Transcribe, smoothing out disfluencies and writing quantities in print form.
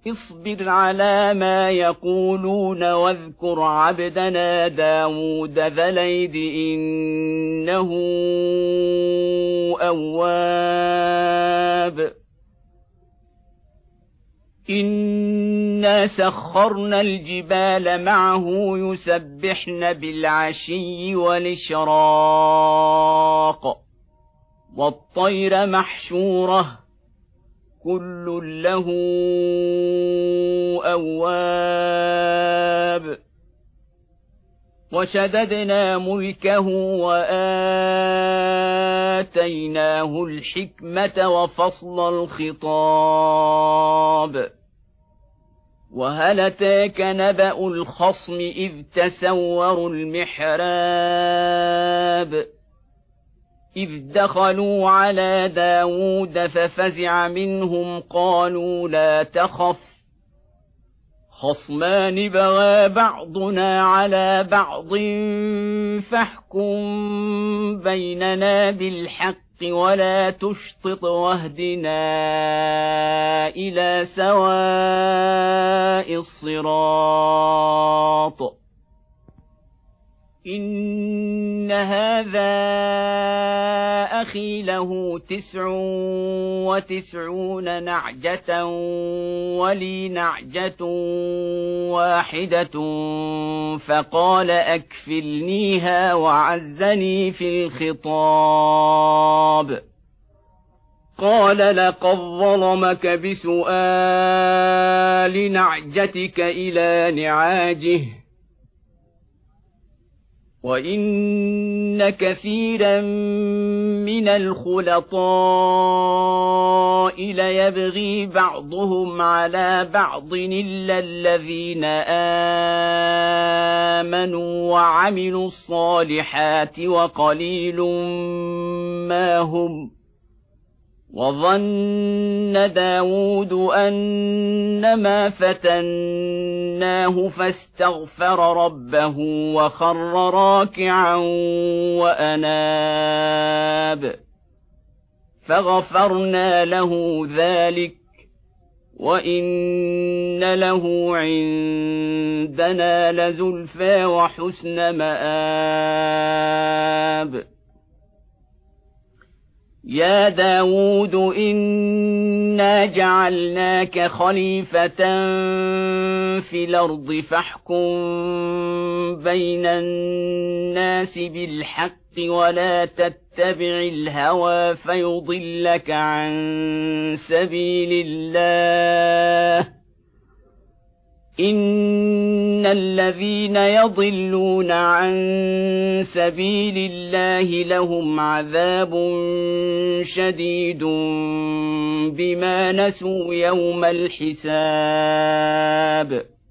اصبر على ما يقولون واذكر عبدنا داود ذا الأيد إنه أواب إنا سخرنا الجبال معه يسبحن بالعشي والإشراق والطير محشورة كل له أواب وشددنا ملكه وآتيناه الحكمة وفصل الخطاب وهل أتاك نبأ الخصم إذ تسوروا المحراب إذ دخلوا على داود ففزع منهم قالوا لا تخف خصمان بغى بعضنا على بعض فاحكم بيننا بالحق ولا تشطط واهدنا إلى سواء الصراط إن هذا أخي له 99 نعجة ولي نعجة واحدة فقال أكفلنيها وعزني في الخطاب قال لقد ظلمك بسؤال نعجتك إلى نعاجه وإن كثيرا من الخلطاء ليبغي بعضهم على بعض إلا الذين آمنوا وعملوا الصالحات وقليل ما هم وظن داود أنما فتناه فاستغفر ربه وخر راكعا وأناب فغفرنا له ذلك وإن له عندنا لزلفى وحسن مآب يا داود إنا جعلناك خليفة في الأرض فاحكم بين الناس بالحق ولا تتبع الهوى فيضلك عن سبيل الله إن الذين يضلون عن سبيل الله لهم عذاب شديد بما نسوا يوم الحساب